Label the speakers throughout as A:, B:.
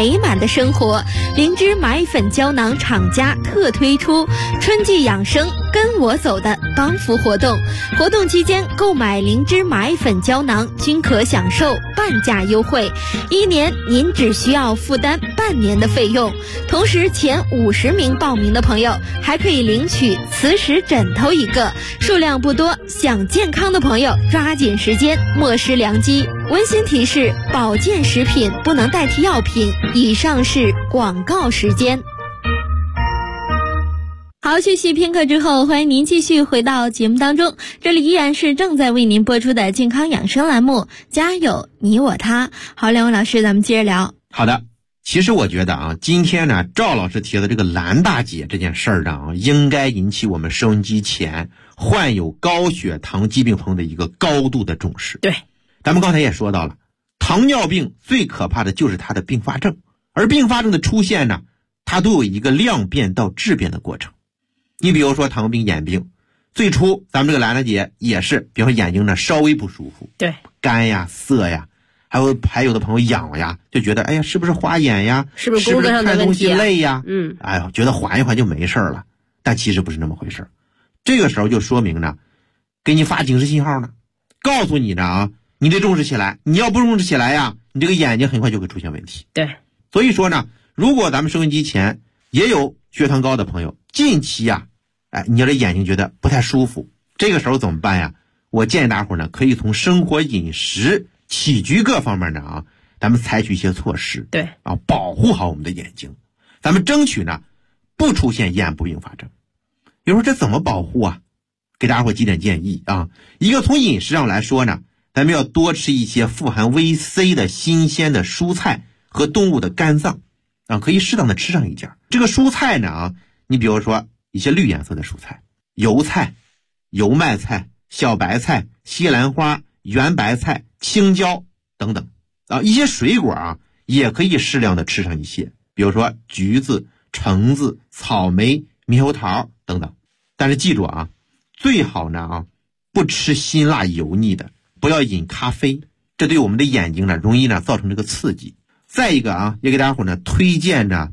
A: 美满的生活。灵芝蚂蚁粉胶囊厂家特推出春季养生跟我走的帮扶活动，活动期间购买灵芝蚂蚁粉胶囊均可享受半价优惠，1年您只需要负担半年的费用。同时前50名报名的朋友还可以领取磁石枕头1个，数量不多，想健康的朋友抓紧时间，莫失良机。温馨提示：保健食品不能代替药品。以上是广告时间。好，休息片刻之后，欢迎您继续回到节目当中，这里依然是正在为您播出的健康养生栏目，家有你我他。好，两位老师，咱们接着聊。
B: 好的，其实我觉得啊，今天呢，赵老师提的这个兰大姐这件事儿呢，应该引起我们收音机前患有高血糖疾病朋友的一个高度的重视。
C: 对，
B: 咱们刚才也说到了，糖尿病最可怕的就是它的并发症，而并发症的出现呢，它都有一个量变到质变的过程。你比如说糖尿病眼病，最初咱们这个兰大姐也是，比如说眼睛呢稍微不舒服，
C: 对，
B: 干呀涩呀，还有的朋友痒呀，就觉得哎呀是不是花眼呀，
C: 是不是工作上的问题啊，
B: 看东西累呀，
C: 哎
B: 呦觉得缓一缓就没事了，但其实不是那么回事。这个时候就说明呢，给你发警示信号呢，告诉你呢啊，你得重视起来，你要不重视起来呀，你这个眼睛很快就会出现问题。
C: 对，
B: 所以说呢，如果咱们收音机前也有血糖高的朋友，近期呀，你要这眼睛觉得不太舒服，这个时候怎么办呀？我建议大伙呢，可以从生活饮食起居各方面呢啊，咱们采取一些措施，
C: 对
B: 啊，保护好我们的眼睛，咱们争取呢不出现眼部并发症。有人说这怎么保护啊？给大伙几点建议啊。一个从饮食上来说呢，咱们要多吃一些富含维 C 的新鲜的蔬菜和动物的肝脏啊，可以适当的吃上一点。这个蔬菜呢啊，你比如说一些绿颜色的蔬菜，油菜、油麦菜、小白菜、西兰花、圆白菜、青椒等等啊。一些水果啊也可以适量的吃上一些，比如说橘子、橙子、草莓、猕猴桃等等。但是记住啊，最好呢啊不吃辛辣油腻的，不要饮咖啡，这对我们的眼睛呢容易呢造成这个刺激。再一个啊，也给大家伙呢推荐呢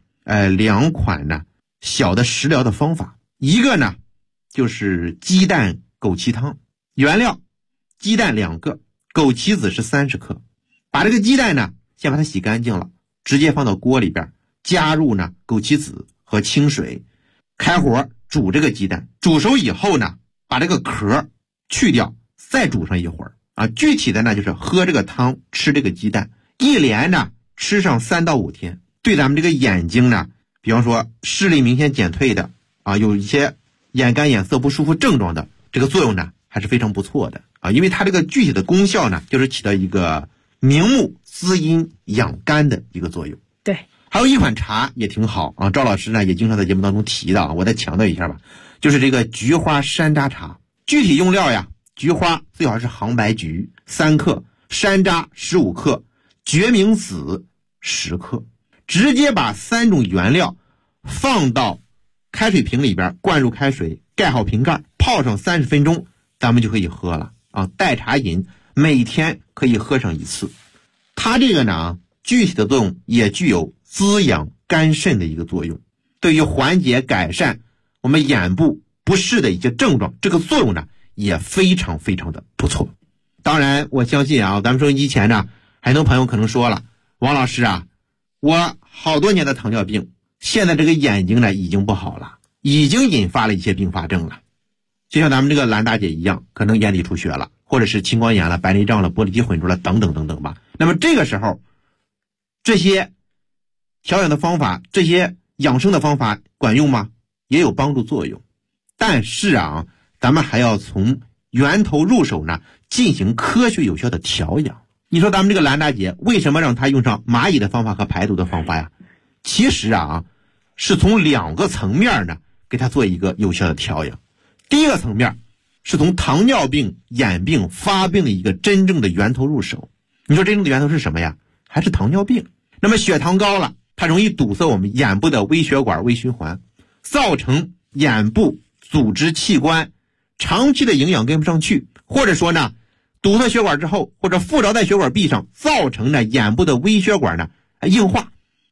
B: 2款呢小的食疗的方法。一个呢就是鸡蛋枸杞汤，原料鸡蛋2个，枸杞子是30克。把这个鸡蛋呢先把它洗干净了，直接放到锅里边，加入呢枸杞子和清水，开火煮这个鸡蛋，煮熟以后呢把这个壳去掉，再煮上一会儿啊。具体的呢就是喝这个汤，吃这个鸡蛋，一连呢吃上3到5天，对咱们这个眼睛呢，比方说视力明显减退的啊，有一些眼干眼涩不舒服症状的，这个作用呢还是非常不错的啊。因为它这个具体的功效呢，就是起到一个明目滋阴养肝的一个作用。
C: 对，
B: 还有一款茶也挺好啊，赵老师呢也经常在节目当中提到，我再强调一下吧，就是这个菊花山楂茶。具体用料呀，菊花最好是杭白菊3克，山楂15克，决明子10克。直接把3种原料放到开水瓶里边，灌入开水，盖好瓶盖，泡上30分钟，咱们就可以喝了啊。代茶饮，每天可以喝上1次。它这个呢，具体的作用也具有滋养肝肾的一个作用，对于缓解改善我们眼部不适的一些症状，这个作用呢也非常非常的不错。当然我相信啊，咱们收音机前呢很多朋友可能说了，王老师啊，我好多年的糖尿病，现在这个眼睛呢已经不好了，已经引发了一些并发症了，就像咱们这个兰大姐一样，可能眼底出血了，或者是青光眼了、白内障了、玻璃肌混浊了等等等等吧。那么这个时候，这些调养的方法，这些养生的方法管用吗？也有帮助作用，但是啊，咱们还要从源头入手呢，进行科学有效的调养。你说咱们这个兰大姐为什么让她用上蚂蚁的方法和排毒的方法呀？其实啊，是从2个层面呢给她做一个有效的调养。第一个层面是从糖尿病眼病发病的一个真正的源头入手。你说真正的源头是什么呀？还是糖尿病。那么血糖高了，它容易堵塞我们眼部的微血管、微循环，造成眼部组织器官长期的营养跟不上去，或者说呢堵塞血管之后，或者附着在血管壁上，造成呢眼部的微血管呢硬化，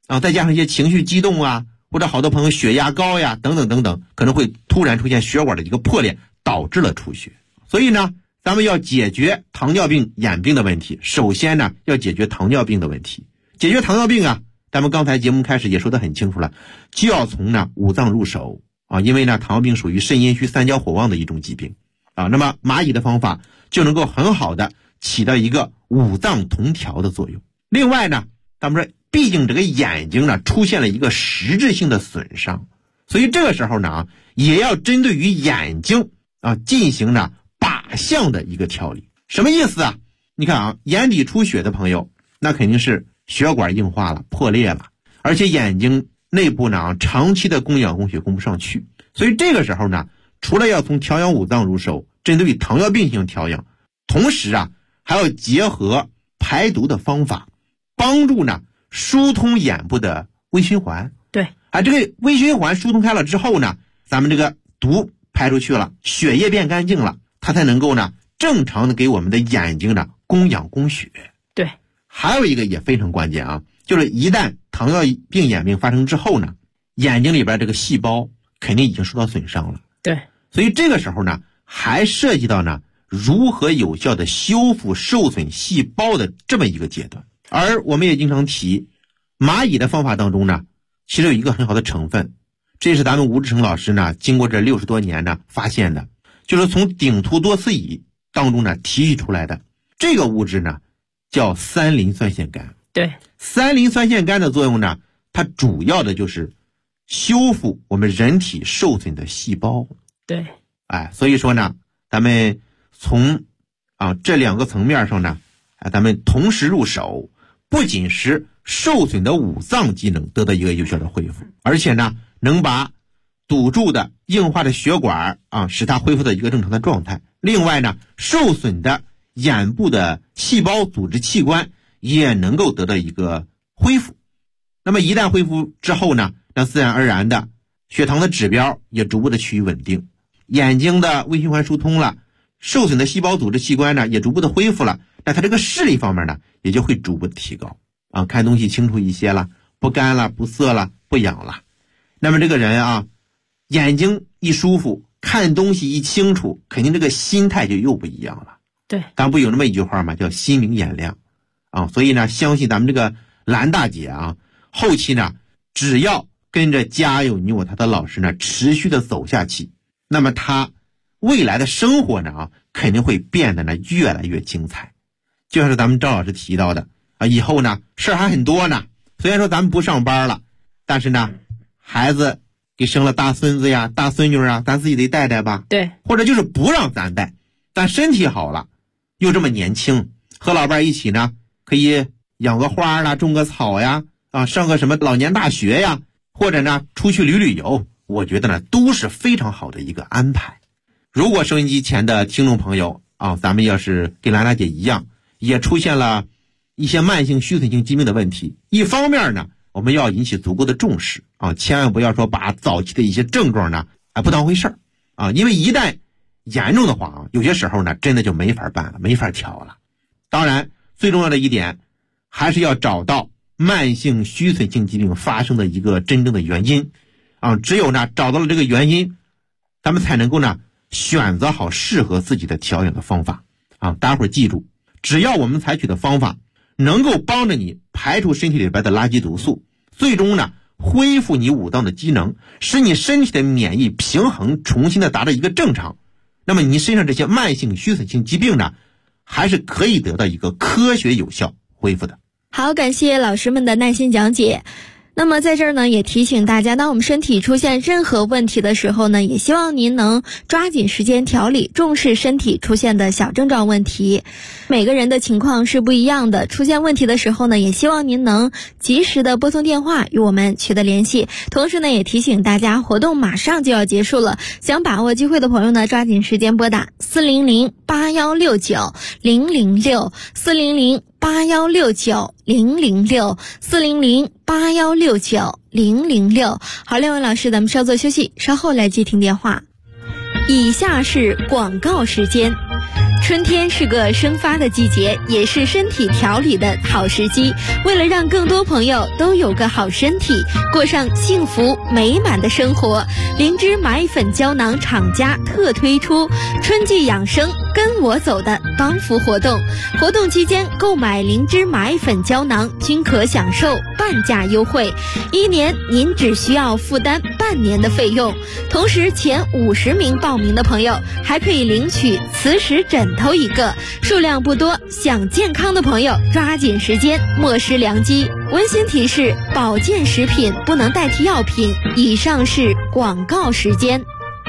B: 再加上一些情绪激动啊，或者好多朋友血压高呀，等等等等，可能会突然出现血管的一个破裂，导致了出血。所以呢，咱们要解决糖尿病眼病的问题，首先呢，要解决糖尿病的问题。解决糖尿病啊，咱们刚才节目开始也说得很清楚了，就要从呢五脏入手啊，因为呢糖尿病属于肾阴虚三焦火旺的一种疾病啊。那么蚂蚁的方法就能够很好的起到一个五脏同调的作用。另外呢，咱们说毕竟这个眼睛呢出现了一个实质性的损伤，所以这个时候呢也要针对于眼睛进行呢靶向的一个调理。什么意思啊？你看啊，眼底出血的朋友，那肯定是血管硬化了，破裂了，而且眼睛内部呢长期的供氧供血供不上去，所以这个时候呢，除了要从调养五脏入手，针对于糖尿病进行调养，同时啊还要结合排毒的方法，帮助呢疏通眼部的微循环。
A: 对，
B: 这个微循环疏通开了之后呢，咱们这个毒排出去了，血液变干净了，它才能够呢正常的给我们的眼睛呢供氧供血。
A: 对，
B: 还有一个也非常关键啊，就是一旦糖尿病眼病发生之后呢，眼睛里边这个细胞肯定已经受到损伤了。
A: 对，
B: 所以这个时候呢，还涉及到呢如何有效的修复受损细胞的这么一个阶段。而我们也经常提，蚂蚁的方法当中呢，其实有一个很好的成分，这是咱们吴志成老师呢经过这60多年呢发现的，就是从顶突多次乙当中呢提取出来的这个物质呢叫三磷酸腺苷。
A: 对，
B: 三磷酸腺苷的作用呢，它主要的就是修复我们人体受损的细胞。
A: 对，
B: 所以说呢，咱们从这两个层面上呢，咱们同时入手，不仅是受损的五脏机能得到一个有效的恢复，而且呢，能把堵住的硬化的血管使它恢复到一个正常的状态。另外呢，受损的眼部的细胞组织器官也能够得到一个恢复。那么一旦恢复之后呢，那自然而然的血糖的指标也逐步的趋于稳定，眼睛的微循环疏通了，受损的细胞组织器官呢也逐步的恢复了，那它这个视力方面呢也就会逐步的提高看东西清楚一些了，不干了，不涩了，不痒了。那么这个人眼睛一舒服，看东西一清楚，肯定这个心态就又不一样了。
A: 对，
B: 咱不有那么一句话吗？叫心明眼亮所以呢，相信咱们这个兰大姐后期呢，只要跟着家有你我他的老师呢持续的走下去，那么他未来的生活呢肯定会变得呢越来越精彩。就像是咱们赵老师提到的以后呢事儿还很多呢，虽然说咱们不上班了，但是呢孩子给生了大孙子呀大孙女咱自己得带带吧。
A: 对，
B: 或者就是不让咱带，但身体好了又这么年轻，和老伴一起呢可以养个花啦，种个草呀上个什么老年大学呀，或者呢出去旅游，我觉得呢都是非常好的一个安排。如果收音机前的听众朋友咱们要是跟兰大姐一样，也出现了一些慢性虚损性疾病的问题，一方面呢我们要引起足够的重视千万不要说把早期的一些症状呢不当回事儿因为一旦严重的话有些时候呢真的就没法办了，没法调了。当然最重要的一点还是要找到慢性虚损性疾病发生的一个真正的原因只有呢找到了这个原因，咱们才能够呢选择好适合自己的调养的方法大家伙儿记住，只要我们采取的方法能够帮着你排除身体里边的垃圾毒素，最终呢恢复你五脏的机能，使你身体的免疫平衡重新的达到一个正常，那么你身上这些慢性虚损性疾病呢还是可以得到一个科学有效恢复的。
A: 好，感谢老师们的耐心讲解。那么在这儿呢，也提醒大家，当我们身体出现任何问题的时候呢，也希望您能抓紧时间调理，重视身体出现的小症状问题。每个人的情况是不一样的，出现问题的时候呢，也希望您能及时的拨通电话与我们取得联系。同时呢，也提醒大家，活动马上就要结束了，想把握机会的朋友呢，抓紧时间拨打400-8169-006，400-8169-006，400-8169-006。好，两位老师，咱们稍作休息，稍后来接听电话。以下是广告时间。 春天是个生发的季节，也是身体调理的好时机。为了让更多朋友都有个好身体，过上幸福美满的生活，灵芝麻衣粉胶囊厂家特推出春季养生跟我走的帮扶活动。活动期间购买灵芝麻衣粉胶囊均可享受半价优惠，1年您只需要负担半年的费用。同时前50名报名的朋友还可以领取磁石枕头1个，数量不多，想健康的朋友抓紧时间，莫失良机。温馨提示：保健食品不能代替药品。以上是广告时间。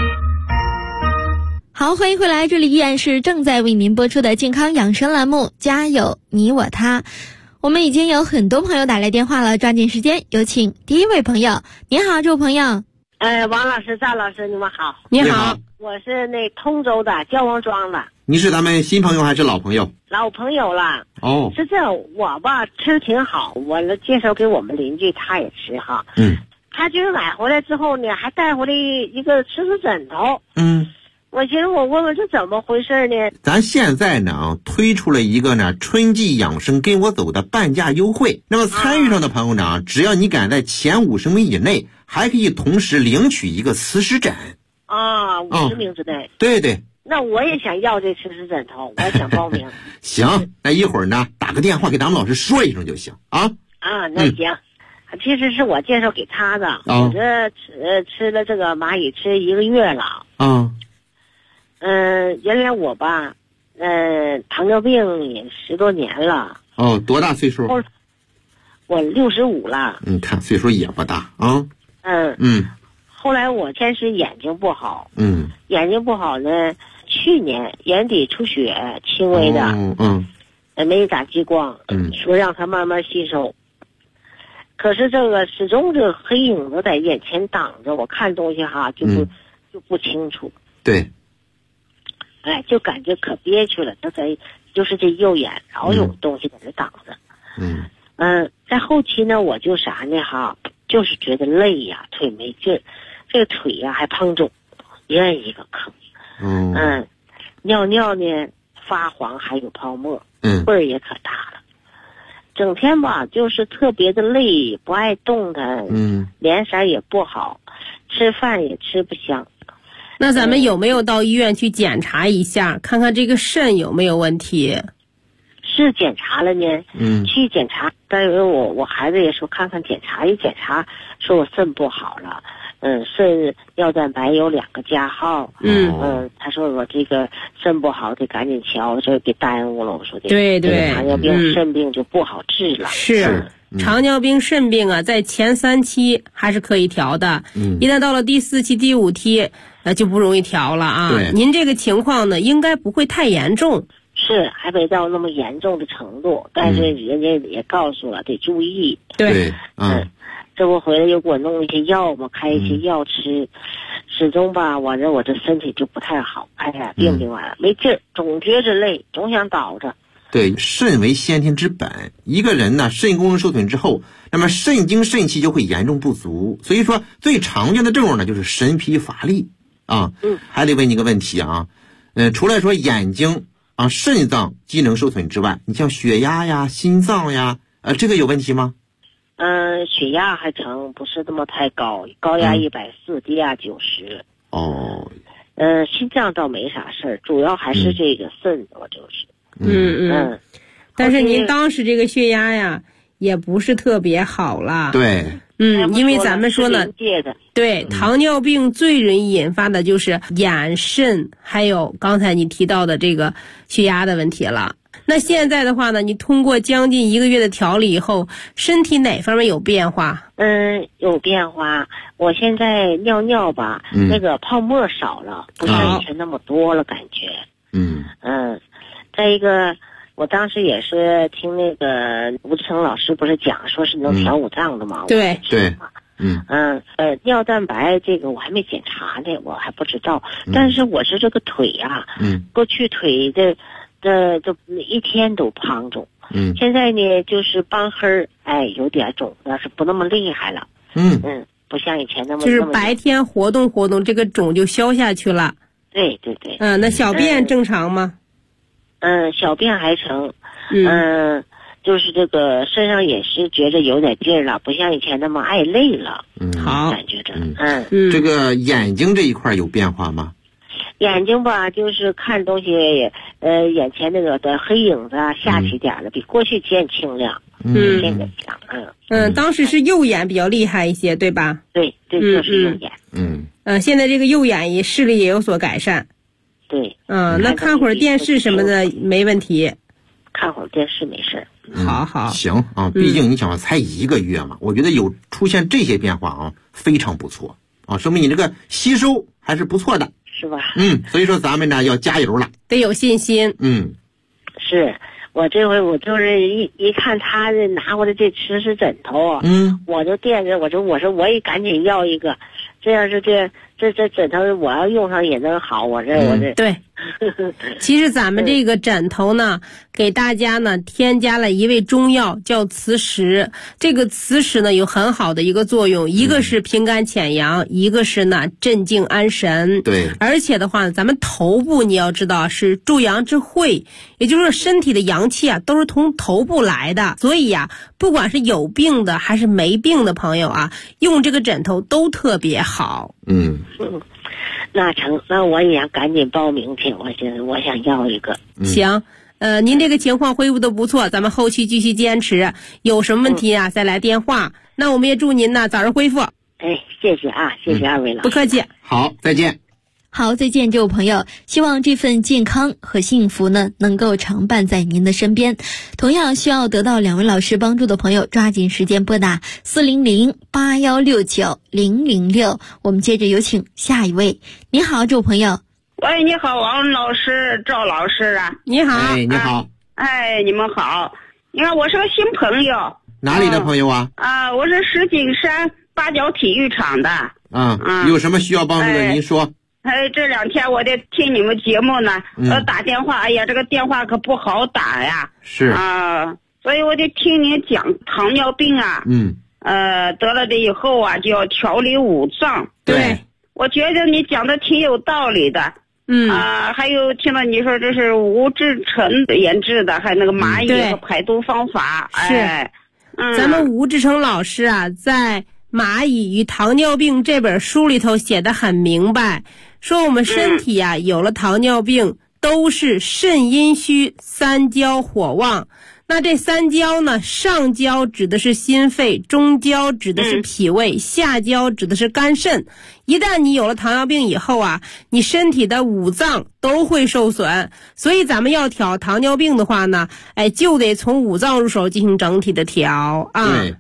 A: 好，欢迎回来，这里依然是正在为您播出的健康养生栏目，家有你我他。我们已经有很多朋友打来电话了，抓紧时间，有请第一位朋友。您好，这位朋友。
C: 王老师、赵老师，你们好。
B: 你好，
C: 我是那通州的焦王庄的。
B: 你是咱们新朋友还是老朋友？
C: 老朋友了。
B: 哦，
C: 是这样，我吧吃挺好，我介绍给我们邻居，他也吃哈。他就是买回来之后呢，还带回来一个磁石枕头。我寻思我问问这怎么回事呢？
B: 咱现在呢推出了一个呢春季养生跟我走的半价优惠。那么参与上的朋友呢，只要你赶在前50名以内，还可以同时领取一个磁石枕。50名之内。对对。
C: 那我也想要这磁石枕头，我也想报名。
B: 行，那一会儿呢打个电话给咱们老师说一声就行啊。
C: 那行。其实是我介绍给他的。我这吃了这个蚂蚁吃1个月了。原来我吧，糖尿病也10多年了。
B: 多大岁数？
C: 我65了。
B: 你看岁数也不大啊。
C: 后来我先是眼睛不好。眼睛不好呢，去年眼底出血，轻微的。没打激光。说让它慢慢吸收。可是这个始终这个黑影子在眼前挡着，我看东西哈就不清楚。
B: 对。
C: 就感觉可憋屈了，就是这右眼老有东西在这挡着。在后期呢，我就啥呢哈，就是觉得累呀，腿没劲儿，这个腿呀还胖肿，一人一个坑。尿尿呢发黄，还有泡沫，味儿也可大了。整天吧就是特别的累，不爱动弹，脸色也不好，吃饭也吃不香。
D: 那咱们有没有到医院去检查一下，看看这个肾有没有问题？
C: 是检查了呢。去检查，但是我孩子也说看看检查，一检查说我肾不好了。肾尿蛋白有2个加号。他说我这个肾不好得赶紧瞧，这别耽误了。我说
D: 对，
C: 糖尿病、肾病就不好治了。
D: 是。糖尿病、肾病啊，在前3期还是可以调的。一旦到了第4期、第5期，就不容易调了啊。您这个情况呢，应该不会太严重。
C: 是，还没到那么严重的程度，但是人家也告诉了得注意。
D: 对。
C: 这不回来又给我弄一些药嘛，开一些药吃，始终吧，我这身体就不太好。病完了没劲儿，总觉着累，总想倒着。
B: 对，肾为先天之本，一个人呢肾功能受损之后，那么肾精肾气就会严重不足，所以说最常见的症状呢就是神疲乏力啊。还得问你个问题啊，除了说眼睛啊肾脏机能受损之外，你像血压呀、心脏呀，这个有问题吗？
C: 血压还成，不是那么太高，高压140，低压90。心脏倒没啥事儿，主要还是这个肾，我就是。
D: 但是您当时这个血压呀，也不是特别好了。
B: 对。
D: 因为咱们说呢，对，糖尿病最容易引发的就是眼、肾，还有刚才你提到的这个血压的问题了。那现在的话呢，你通过将近1个月的调理以后，身体哪方面有变化？
C: 有变化。我现在尿吧，那个泡沫少了，不像以前那么多了，感觉。再一个，我当时也是听那个吴志成老师不是讲，说是能调五脏的嘛。
D: 对。
C: 尿蛋白这个我还没检查呢，我还不知道。但是我是这个腿啊，过去腿的一天都胖肿。现在呢就是瘢痕有点肿，但是不那么厉害了。不像以前那么。
D: 就是白天活动活动，这个肿就消下去了。
C: 对。
D: 那小便正常吗？
C: 小便还成，就是这个身上也是觉着有点劲儿了，不像以前那么爱累了。
D: 好，
C: 感觉着。
B: 这个眼睛这一块有变化吗？
C: 眼睛吧，就是看东西，眼前那个的黑影子啊，下去点了，比过去见清亮。这个讲，
D: 当时是右眼比较厉害一些，对吧？
C: 对，就是右眼。
D: 现在这个右眼视力也有所改善。
C: 对。
D: 那看会儿电视什么的没问题。
C: 看会儿电视没事。
D: 好。
B: 行啊，毕竟你想才1个月嘛，我觉得有出现这些变化啊，非常不错啊，说明你这个吸收还是不错的。
C: 是吧？
B: 所以说咱们呢要加油了，
D: 得有信心。
C: 是我这回我就是一看他拿过来这吃枕头，我就惦着，我说我也赶紧要一个，这样是这枕头我要用上也能好，我这
D: 对。其实咱们这个枕头呢，给大家呢添加了一味中药叫磁石。这个磁石呢有很好的一个作用，一个是平肝潜阳，一个是呢镇静安神。
B: 对，
D: 而且的话呢，咱们头部你要知道是助阳之会，也就是说身体的阳气啊都是从头部来的，所以呀，不管是有病的还是没病的朋友啊，用这个枕头都特别好。
C: 那成，那我也想赶紧报名去，我想要一个。
D: 行，您这个情况恢复的不错，咱们后期继续坚持，有什么问题啊再来电话。那我们也祝您呢早日恢复。
C: 谢谢啊，谢谢二位老师。
D: 不客气。
B: 好，再见。
A: 好，再见，这位朋友。希望这份健康和幸福呢，能够常伴在您的身边。同样需要得到2位老师帮助的朋友，抓紧时间拨打400-8169-006。我们接着有请下一位。你好，这位朋友。
E: 喂，你好，王老师，赵老师啊。
D: 你好。
B: 你好。
E: 你们好。你看，我是个新朋友。
B: 哪里的朋友啊？
E: 我是石景山八角体育场的。
B: 有什么需要帮助的您说。
E: 这2天我得听你们节目呢，打电话，哎呀，这个电话可不好打呀。
B: 是
E: 所以我就听您讲糖尿病啊。得了这以后啊，就要调理五脏。
B: 对，
E: 我觉得你讲的挺有道理的。还有听到你说这是吴志成研制的，还有那个蚂蚁和排毒方法。
D: 咱们吴志成老师啊，在《蚂蚁与糖尿病》这本书里头写得很明白，说我们身体啊有了糖尿病都是肾阴虚，三焦火旺。那这三焦呢，上焦指的是心肺，中焦指的是脾胃，下焦指的是肝肾。一旦你有了糖尿病以后啊，你身体的五脏都会受损，所以咱们要调糖尿病的话呢，就得从五脏入手进行整体的调啊。
B: 对。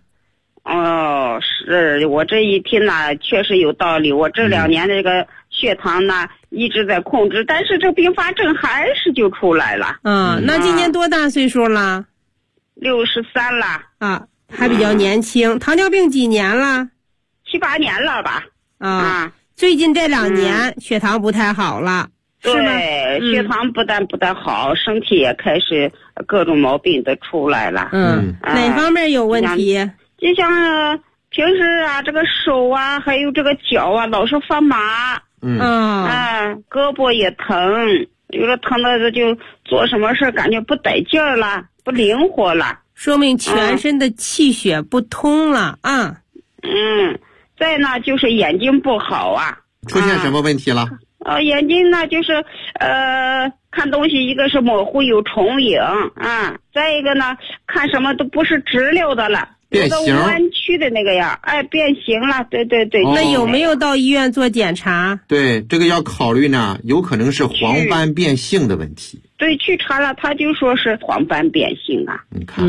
E: 是我这一听呢，确实有道理。我这2年的这个血糖呢一直在控制，但是这并发症还是就出来了。
D: 那今年多大岁数了
E: ？63了。
D: 还比较年轻。糖尿病几年了
E: ？7、8年了吧。
D: 最近这2年血糖不太好了。
E: 对，血糖不但不太好，身体也开始各种毛病都出来了。
D: 哪方面有问题？
E: 就像平时啊，这个手啊，还有这个脚啊，老是发麻。胳膊也疼，有的疼的就做什么事感觉不得劲儿了，不灵活了，
D: 说明全身的气血不通了啊。
E: 再呢就是眼睛不好啊。
B: 出现什么问题了？
E: 眼睛呢就是看东西，一个是模糊有重影再一个呢看什么都不是直溜的了，
B: 变形
E: 弯曲的那个样，变形了。对。
D: 那有没有到医院做检查？
B: 对，这个要考虑呢，有可能是黄斑变性的问题。
E: 对，去查了，他就说是黄斑变性啊。
B: 你看，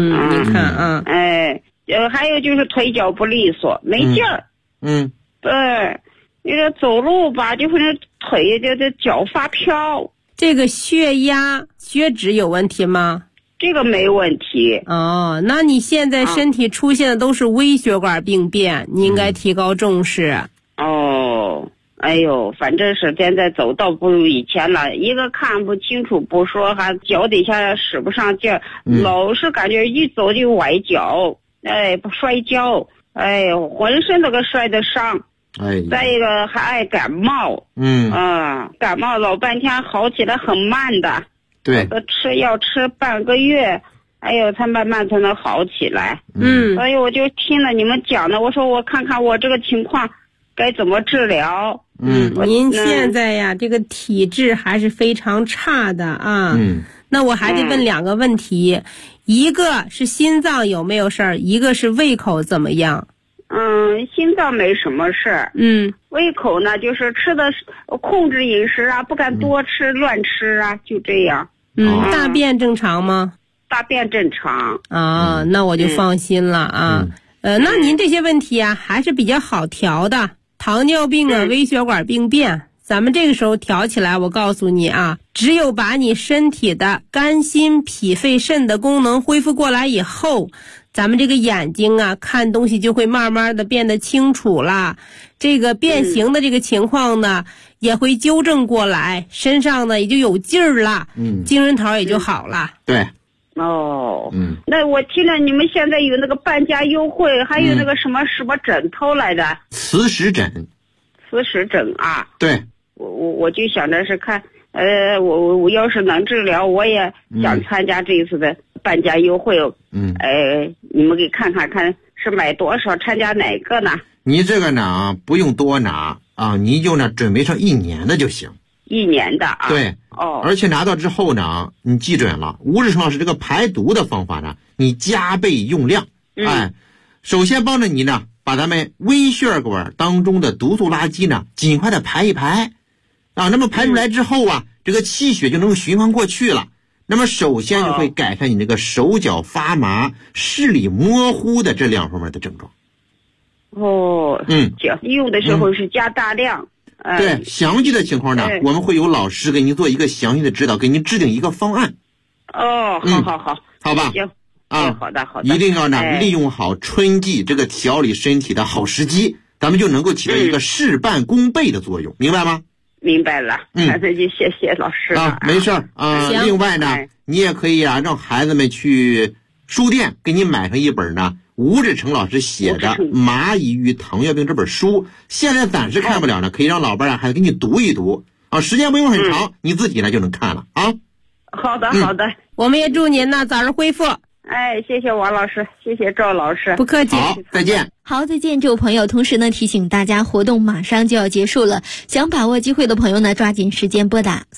E: 还有就是腿脚不利索，没劲儿。对，你这走路吧，就会腿这脚发飘。
D: 这个血压、血脂有问题吗？
E: 这个没问题。
D: 那你现在身体出现的都是微血管病变，你应该提高重视。
E: 哎呦，反正是现在走道不如以前了，一个看不清楚不说，还脚底下使不上劲儿，老是感觉一走就崴脚，摔跤，浑身都给摔得伤。再一个还爱感冒。感冒老半天好起来很慢的。
B: 对，
E: 吃药吃半个月，才慢慢才能好起来。所以我就听了你们讲的，我说我看看我这个情况该怎么治疗。
D: 您现在呀，这个体质还是非常差的啊。那我还得问2个问题，一个是心脏有没有事儿，一个是胃口怎么样？
E: 心脏没什么事儿。胃口呢，就是吃的控制饮食啊，不敢多吃乱吃啊，就这样。
D: 大便正常吗？
E: 大便正常。
D: 那我就放心了啊。那您这些问题啊，还是比较好调的。糖尿病啊，微血管病变，咱们这个时候调起来，我告诉你啊，只有把你身体的肝、心、脾、肺、肾的功能恢复过来以后，咱们这个眼睛啊，看东西就会慢慢的变得清楚了，这个变形的这个情况呢，也会纠正过来，身上呢也就有劲儿了，精神头也就好了。
B: 对。
E: 那我听了你们现在有那个半价优惠，还有那个什么枕头来的，
B: 磁石枕。
E: 磁石枕啊。
B: 对。
E: 我就想着是看，我要是能治疗，我也想参加这一次的半价优惠。你们给看是买多少，参加哪个呢？
B: 你这个呢不用多拿啊，你就准备上1年的就行。
E: 1年的啊。
B: 对。而且拿到之后呢，你记准了，吴志成老师这个排毒的方法呢，你加倍用量。首先帮着你呢，把咱们微血管当中的毒素垃圾呢，尽快的排一排。那么排出来之后啊，这个气血就能够循环过去了。那么首先就会改善你这个手脚发麻、视力模糊的这2方面的症状。
E: 用的时候是加大量。
B: 对，详细的情况呢，我们会有老师给您做一个详细的指导，给您制定一个方案。
E: 好
B: 吧。
E: 行好的。
B: 一定要利用好春季这个调理身体的好时机，咱们就能够起到一个事半功倍的作用，明白吗？
E: 明白了。那就谢谢老师
B: 没事另外呢，你也可以让孩子们去书店给你买上一本呢吴志成老师写的《蚂蚁与糖尿病》这本书，现在暂时看不了呢，可以让老伴还给你读一读时间不用很长，你自己呢就能看了啊。
E: 好的。
D: 我们也祝您呢早日恢复。
E: 谢谢王老师，谢谢赵老师，
D: 不客气。
B: 好，再见。
A: 好，再见，这位朋友。同时呢，提醒大家，活动马上就要结束了，想把握机会的朋友呢，抓紧时间拨打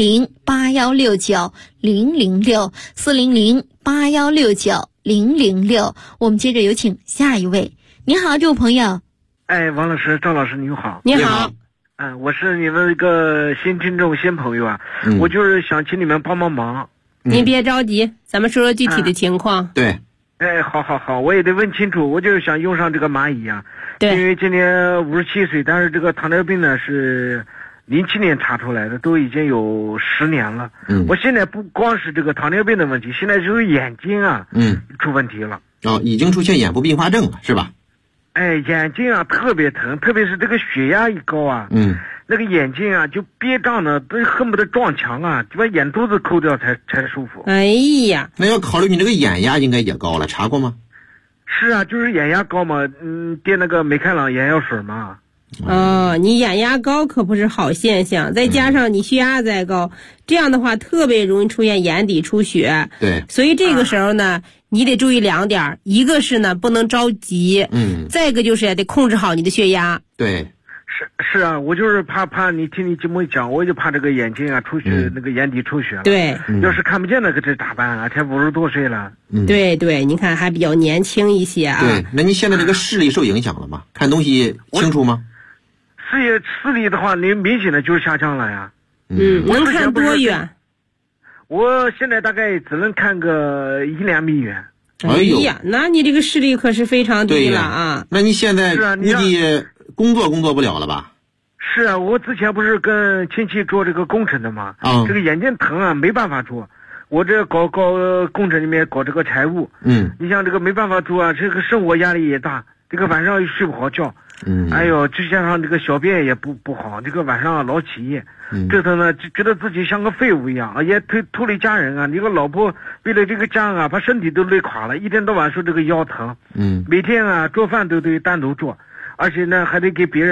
A: 400-8169-006，400-8169-006。我们接着有请下一位。你好，这位朋友。
F: 王老师，赵老师，您好。
D: 你好。
F: 我是你们一个新听众、新朋友啊，我就是想请你们帮忙。
D: 您别着急，咱们说说具体的情况。
B: 对。
F: 好，我也得问清楚，我就是想用上这个蚂蚁啊。
D: 对。
F: 因为今年57岁，但是这个糖尿病呢是07年查出来的，都已经有10年了。我现在不光是这个糖尿病的问题，现在就是眼睛啊，出问题了。
B: 已经出现眼部并发症了，是吧？
F: 眼睛啊特别疼，特别是这个血压一高啊，那个眼睛啊就憋胀的，都恨不得撞墙啊，就把眼珠子抠掉才舒服。
D: 哎呀，
B: 那要考虑你这个眼压应该也高了，查过吗？
F: 是啊，就是眼压高嘛，垫那个美开朗眼药水嘛。
D: 你眼压高可不是好现象，再加上你血压再高，这样的话特别容易出现眼底出血。
B: 对，
D: 所以这个时候呢，你得注意2点，一个是呢不能着急，再一个就是得控制好你的血压。
B: 对，
F: 是啊，我就是怕你听你节目讲，我就怕这个眼睛啊出血，那个眼底出血了。
D: 对，
F: 要是看不见那个这咋办啊？才50多岁了。
D: 对，您看还比较年轻一些啊。
B: 对，那您现在这个视力受影响了吗？看东西清楚吗？
F: 视力的话，你明显的就是下降了呀。
D: 能看多远？
F: 我现在大概只能看个1-2米远。
D: 哎呀，那你这个视力可是非常低了啊。
B: 那你现在估计工作不了了吧？
F: 是啊，我之前不是跟亲戚做这个工程的嘛，这个眼睛疼啊，没办法做。我这搞工程里面搞这个财务，你像这个没办法做啊，这个生活压力也大，这个晚上又睡不好觉。再加上这个小便也不好，这个晚上老起夜，这头呢就觉得自己像个废物一样，也拖累家人啊。你个老婆为了这个家啊，把身体都累垮了，一天到晚说这个腰疼，每天啊做饭都得单独做，而且呢还得给别人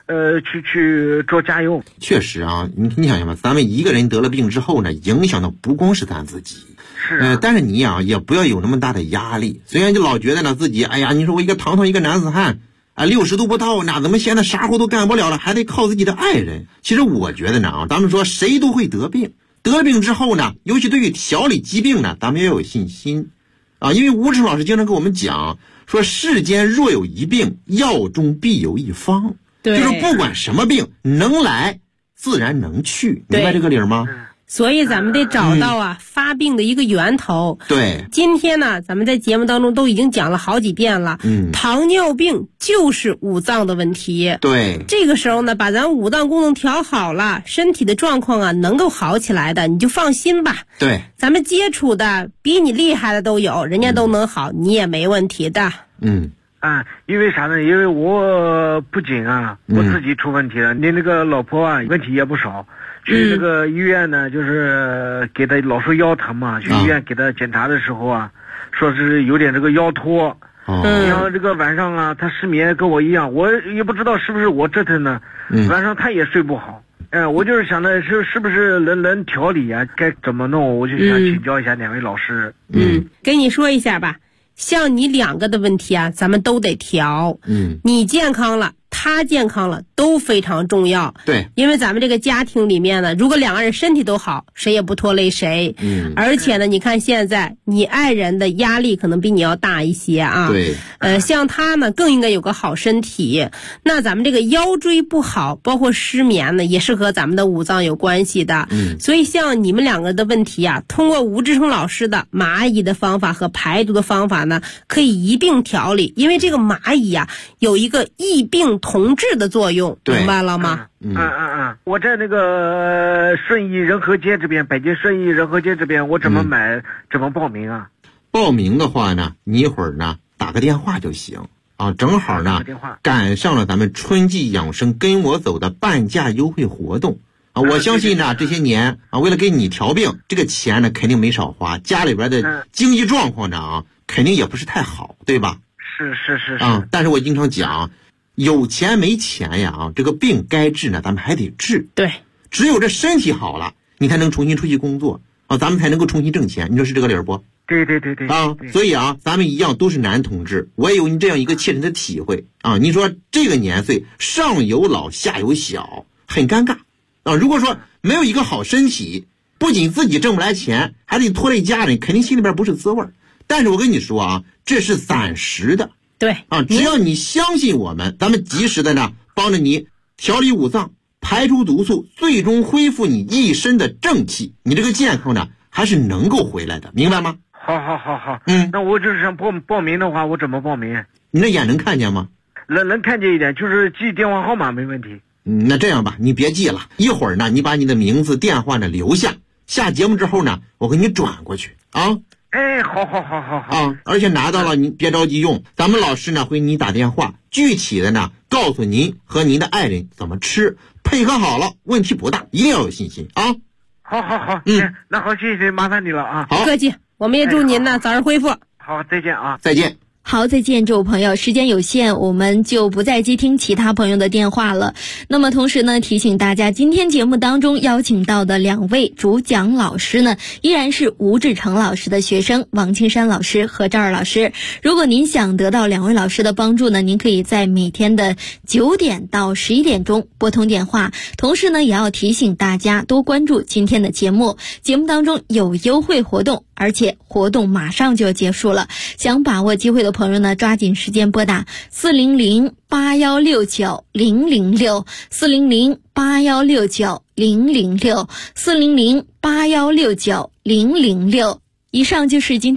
F: 去做家用。
B: 确实啊，你想想吧，咱们一个人得了病之后呢，影响的不光是咱自己。
F: 是
B: 但是你呀，也不要有那么大的压力。虽然就老觉得呢自己，哎呀，你说我一个堂堂一个男子汉啊，60都不到呢，怎么现在啥活都干不了了，还得靠自己的爱人？其实我觉得呢啊，咱们说谁都会得病，得了病之后呢，尤其对于调理疾病呢，咱们要有信心啊，因为吴志老师经常跟我们讲说，世间若有一病，药中必有一方。对，就是不管什么病，能来自然能去，明白这个理儿吗？
D: 所以咱们得找到发病的一个源头。
B: 对，
D: 今天呢，咱们在节目当中都已经讲了好几遍了。糖尿病就是五脏的问题。
B: 对，
D: 这个时候呢，把咱五脏功能调好了，身体的状况能够好起来的，你就放心吧。
B: 对，
D: 咱们接触的比你厉害的都有，人家都能好，你也没问题的。
F: 因为啥呢？因为我不仅我自己出问题了，你那个老婆问题也不少。去那个医院呢，就是给他老说腰疼嘛，去医院给他检查的时候说是有点这个腰托。然后这个晚上他失眠跟我一样，我也不知道是不是我折腾呢，晚上他也睡不好。我就是想的是不是能调理该怎么弄？我就想请教一下两位老师。
D: 跟你说一下吧，像你两个的问题咱们都得调。你健康了，他健康了，都非常重要。
B: 对，
D: 因为咱们这个家庭里面呢，如果两个人身体都好，谁也不拖累谁。而且呢，你看现在你爱人的压力可能比你要大一些
B: 对，
D: 像他呢，更应该有个好身体。那咱们这个腰椎不好，包括失眠呢，也是和咱们的五脏有关系的。所以像你们两个的问题通过吴志成老师的蚂蚁的方法和排毒的方法呢，可以一并调理。因为这个蚂蚁有一个异病同治的作用，明白了吗？
F: 我在那个顺义仁和街这边，北京顺义仁和街这边，我怎么买？怎么报名
B: 报名的话呢，你一会儿呢打个电话就行正好呢赶上了咱们春季养生跟我走的半价优惠活动我相信呢这些年为了给你调病，这个钱呢肯定没少花，家里边的经济状况呢肯定也不是太好，对吧？
F: 是
B: 但是我经常讲，有钱没钱这个病该治呢，咱们还得治。
D: 对，
B: 只有这身体好了，你才能重新出去工作咱们才能够重新挣钱，你说是这个理儿不？
F: 对
B: 所以咱们一样都是男同志，我也有你这样一个切身的体会你说这个年岁上有老下有小，很尴尬如果说没有一个好身体，不仅自己挣不来钱，还得拖累家人，肯定心里边不是滋味。但是我跟你说这是暂时的。
D: 对
B: 只要你相信我们，咱们及时的呢帮着你调理五脏，排出毒素，最终恢复你一身的正气，你这个健康呢还是能够回来的，明白吗？
F: 好。那我就是想报名的话，我怎么报名？
B: 你的眼能看见吗？
F: 能看见一点，就是记电话号码没问题。
B: 那这样吧，你别记了，一会儿呢你把你的名字电话呢留下，下节目之后呢我给你转过去
F: 好。
B: 而且拿到了您别着急用，咱们老师呢会给你打电话，具体的呢告诉您和您的爱人怎么吃，配合好了问题不大，一定要有信心
F: 好。那好，谢谢，麻烦你了
B: 好，
D: 不客气，我们也祝您呢早日恢复。
F: 好，再见
B: 再见。
A: 好，再见，这位朋友，时间有限，我们就不再接听其他朋友的电话了。那么同时呢，提醒大家，今天节目当中邀请到的两位主讲老师呢，依然是吴志成老师的学生王青山老师和赵二老师。如果您想得到两位老师的帮助呢，您可以在每天的9点到11点钟拨通电话。同时呢，也要提醒大家多关注今天的节目，节目当中有优惠活动，而且活动马上就要结束了。想把握机会的朋友呢，抓紧时间拨打400-8169-006，400-8169-006，400-8169-006。以上就是今天